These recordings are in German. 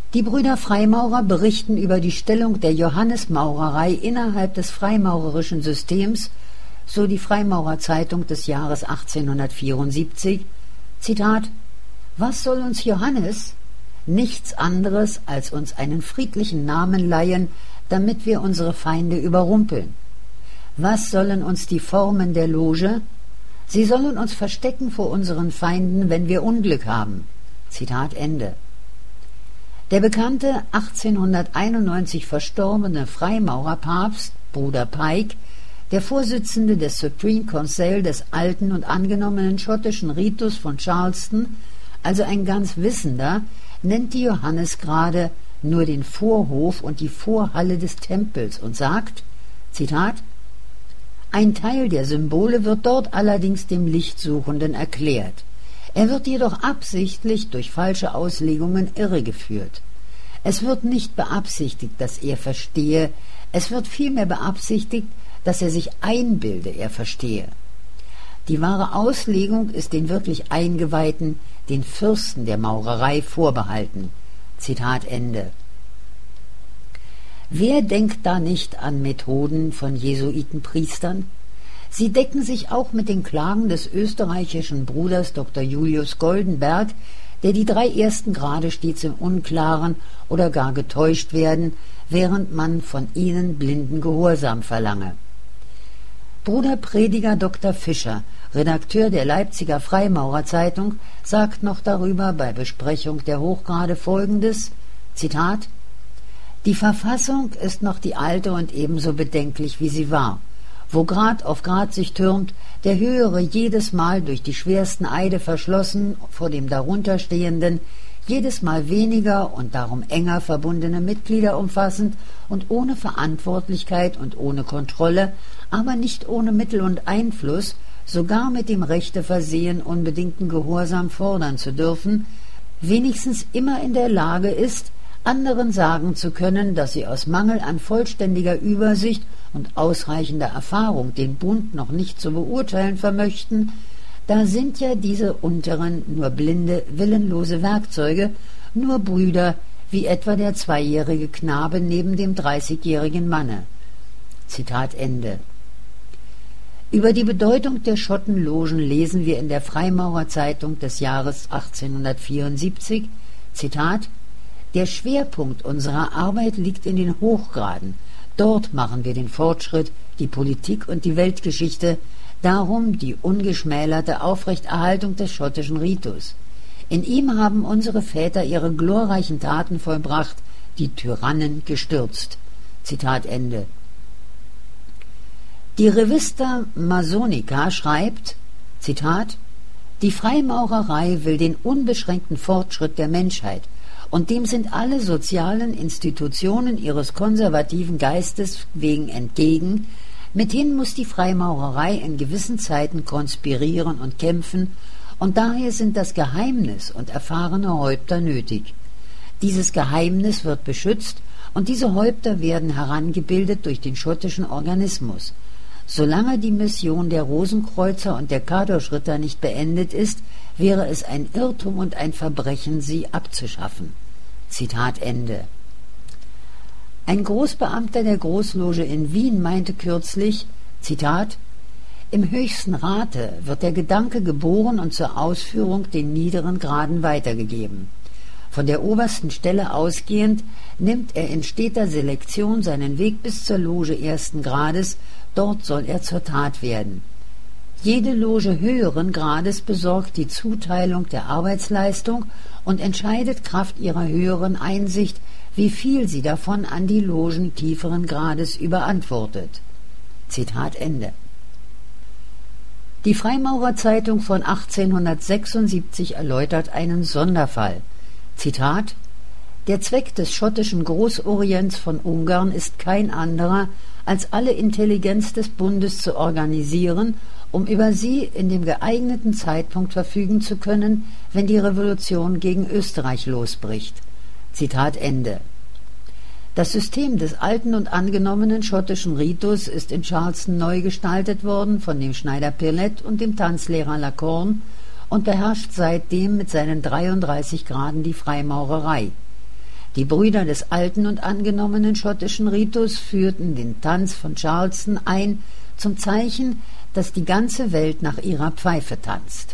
Die Brüder Freimaurer berichten über die Stellung der Johannesmaurerei innerhalb des freimaurerischen Systems, so die Freimaurerzeitung des Jahres 1874, Zitat: »Was soll uns Johannes? Nichts anderes, als uns einen friedlichen Namen leihen, damit wir unsere Feinde überrumpeln. Was sollen uns die Formen der Loge? Sie sollen uns verstecken vor unseren Feinden, wenn wir Unglück haben.« Zitat Ende. Der bekannte 1891 verstorbene Freimaurerpapst, Bruder Pike, der Vorsitzende des Supreme Council des alten und angenommenen schottischen Ritus von Charleston, also ein ganz Wissender, nennt die Johannesgrade nur den Vorhof und die Vorhalle des Tempels und sagt, Zitat: »Ein Teil der Symbole wird dort allerdings dem Lichtsuchenden erklärt. Er wird jedoch absichtlich durch falsche Auslegungen irregeführt. Es wird nicht beabsichtigt, dass er verstehe, es wird vielmehr beabsichtigt, dass er sich einbilde, er verstehe. Die wahre Auslegung ist den wirklich Eingeweihten, den Fürsten der Maurerei vorbehalten.« Zitat Ende. Wer denkt da nicht an Methoden von Jesuitenpriestern? Sie decken sich auch mit den Klagen des österreichischen Bruders Dr. Julius Goldenberg, der die 3 ersten Grade stets im Unklaren oder gar getäuscht werden, während man von ihnen blinden Gehorsam verlange. Bruder Prediger Dr. Fischer, Redakteur der Leipziger Freimaurerzeitung, sagt noch darüber bei Besprechung der Hochgrade Folgendes, Zitat: »Die Verfassung ist noch die alte und ebenso bedenklich, wie sie war, wo Grad auf Grad sich türmt, der höhere jedes Mal durch die schwersten Eide verschlossen vor dem darunterstehenden, jedes Mal weniger und darum enger verbundene Mitglieder umfassend und ohne Verantwortlichkeit und ohne Kontrolle, aber nicht ohne Mittel und Einfluss, sogar mit dem Rechte versehen, unbedingten Gehorsam fordern zu dürfen, wenigstens immer in der Lage ist, anderen sagen zu können, dass sie aus Mangel an vollständiger Übersicht und ausreichender Erfahrung den Bund noch nicht zu beurteilen vermöchten, da sind ja diese Unteren nur blinde, willenlose Werkzeuge, nur Brüder, wie etwa der 2-jährige Knabe neben dem 30-jährigen Manne.« Zitat Ende. Über die Bedeutung der Schottenlogen lesen wir in der Freimaurerzeitung des Jahres 1874, Zitat: »Der Schwerpunkt unserer Arbeit liegt in den Hochgraden. Dort machen wir den Fortschritt, die Politik und die Weltgeschichte, darum die ungeschmälerte Aufrechterhaltung des schottischen Ritus. In ihm haben unsere Väter ihre glorreichen Taten vollbracht, die Tyrannen gestürzt.« Zitat Ende. Die Revista Masonica schreibt, Zitat: »Die Freimaurerei will den unbeschränkten Fortschritt der Menschheit, und dem sind alle sozialen Institutionen ihres konservativen Geistes wegen entgegen. Mithin muss die Freimaurerei in gewissen Zeiten konspirieren und kämpfen, und daher sind das Geheimnis und erfahrene Häupter nötig. Dieses Geheimnis wird beschützt, und diese Häupter werden herangebildet durch den schottischen Organismus. Solange die Mission der Rosenkreuzer und der Kadoschritter nicht beendet ist, wäre es ein Irrtum und ein Verbrechen, sie abzuschaffen.« Zitat Ende. Ein Großbeamter der Großloge in Wien meinte kürzlich, Zitat: »Im höchsten Rate wird der Gedanke geboren und zur Ausführung den niederen Graden weitergegeben. Von der obersten Stelle ausgehend nimmt er in steter Selektion seinen Weg bis zur Loge 1. Grades, dort soll er zur Tat werden. Jede Loge höheren Grades besorgt die Zuteilung der Arbeitsleistung und entscheidet Kraft ihrer höheren Einsicht, wie viel sie davon an die Logen tieferen Grades überantwortet.« Zitat Ende. Die Freimaurerzeitung von 1876 erläutert einen Sonderfall. Zitat: »Der Zweck des schottischen Großorients von Ungarn ist kein anderer, als alle Intelligenz des Bundes zu organisieren, um über sie in dem geeigneten Zeitpunkt verfügen zu können, wenn die Revolution gegen Österreich losbricht.« Zitat Ende. Das System des alten und angenommenen schottischen Ritus ist in Charleston neu gestaltet worden von dem Schneider Pirlet und dem Tanzlehrer Lacorne und beherrscht seitdem mit seinen 33 Graden die Freimaurerei. Die Brüder des alten und angenommenen schottischen Ritus führten den Tanz von Charleston ein, zum Zeichen, dass die ganze Welt nach ihrer Pfeife tanzt.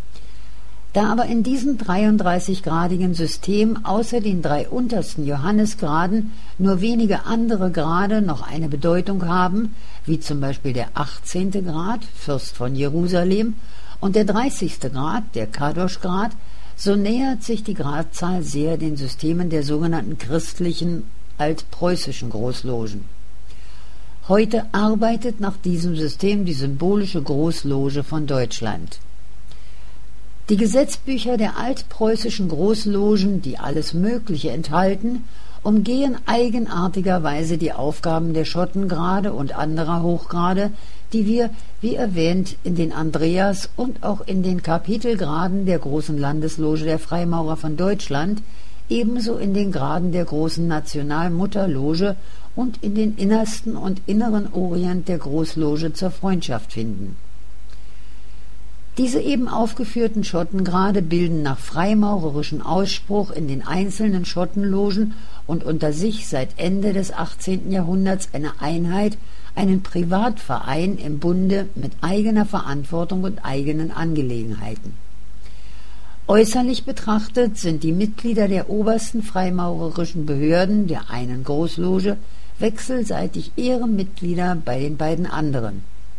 Da aber in diesem 33-gradigen System außer den 3 untersten Johannesgraden nur wenige andere Grade noch eine Bedeutung haben, wie zum Beispiel der 18. Grad, Fürst von Jerusalem, und der 30. Grad, der Kadosh-Grad, so nähert sich die Gradzahl sehr den Systemen der sogenannten christlichen altpreußischen Großlogen. Heute arbeitet nach diesem System die symbolische Großloge von Deutschland. Die Gesetzbücher der altpreußischen Großlogen, die alles Mögliche enthalten, umgehen eigenartigerweise die Aufgaben der Schottengrade und anderer Hochgrade, die wir, wie erwähnt, in den Andreas- und auch in den Kapitelgraden der großen Landesloge der Freimaurer von Deutschland, ebenso in den Graden der großen Nationalmutterloge und in den innersten und inneren Orient der Großloge zur Freundschaft finden. Diese eben aufgeführten Schottengrade bilden nach freimaurerischem Ausspruch in den einzelnen Schottenlogen und unter sich seit Ende des 18. Jahrhunderts eine Einheit, einen Privatverein im Bunde mit eigener Verantwortung und eigenen Angelegenheiten. Äußerlich betrachtet sind die Mitglieder der obersten freimaurerischen Behörden der einen Großloge wechselseitig Ehrenmitglieder bei den beiden anderen.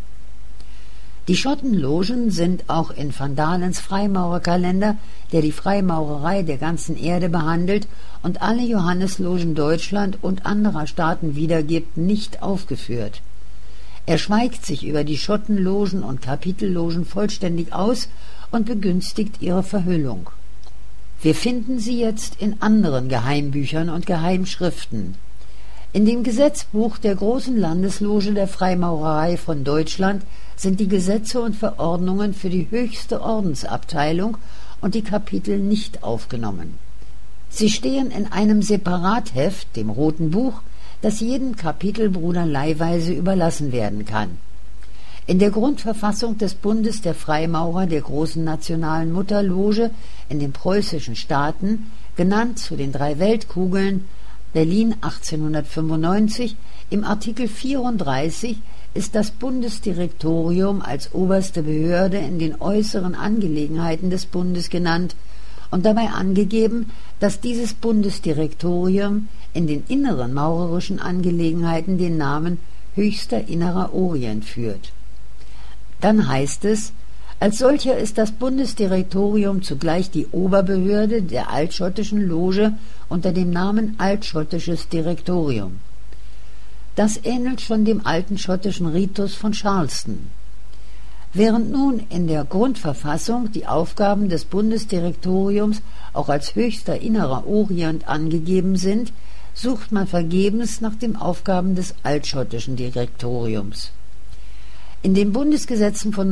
Die Schottenlogen sind auch in Van Dalens Freimaurerkalender, der die Freimaurerei der ganzen Erde behandelt und alle Johanneslogen Deutschland und anderer Staaten wiedergibt, nicht aufgeführt. Er schweigt sich über die Schottenlogen und Kapitellogen vollständig aus und begünstigt ihre Verhüllung. Wir finden sie jetzt in anderen Geheimbüchern und Geheimschriften. In dem Gesetzbuch der großen Landesloge der Freimaurerei von Deutschland sind die Gesetze und Verordnungen für die höchste Ordensabteilung und die Kapitel nicht aufgenommen. Sie stehen in einem Separatheft, dem Roten Buch, das jedem Kapitelbruder leihweise überlassen werden kann. In der Grundverfassung des Bundes der Freimaurer der großen nationalen Mutterloge in den preußischen Staaten, genannt zu den 3 Weltkugeln, Berlin 1895, im Artikel 34 ist das Bundesdirektorium als oberste Behörde in den äußeren Angelegenheiten des Bundes genannt und dabei angegeben, dass dieses Bundesdirektorium in den inneren maurerischen Angelegenheiten den Namen Höchster Innerer Orient führt. Dann heißt es, als solcher ist das Bundesdirektorium zugleich die Oberbehörde der altschottischen Loge unter dem Namen Altschottisches Direktorium. Das ähnelt schon dem alten schottischen Ritus von Charleston. Während nun in der Grundverfassung die Aufgaben des Bundesdirektoriums auch als höchster innerer Orient angegeben sind, sucht man vergebens nach den Aufgaben des altschottischen Direktoriums. In den Bundesgesetzen von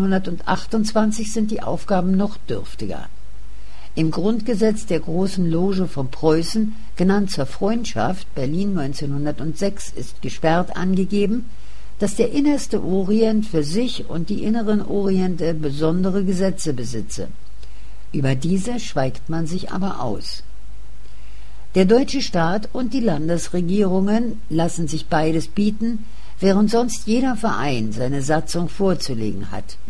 1928 sind die Aufgaben noch dürftiger. Im Grundgesetz der Großen Loge von Preußen, genannt zur Freundschaft, Berlin 1906, ist gesperrt angegeben, dass der innerste Orient für sich und die inneren Oriente besondere Gesetze besitze. Über diese schweigt man sich aber aus. Der deutsche Staat und die Landesregierungen lassen sich beides bieten, während sonst jeder Verein seine Satzung vorzulegen hat.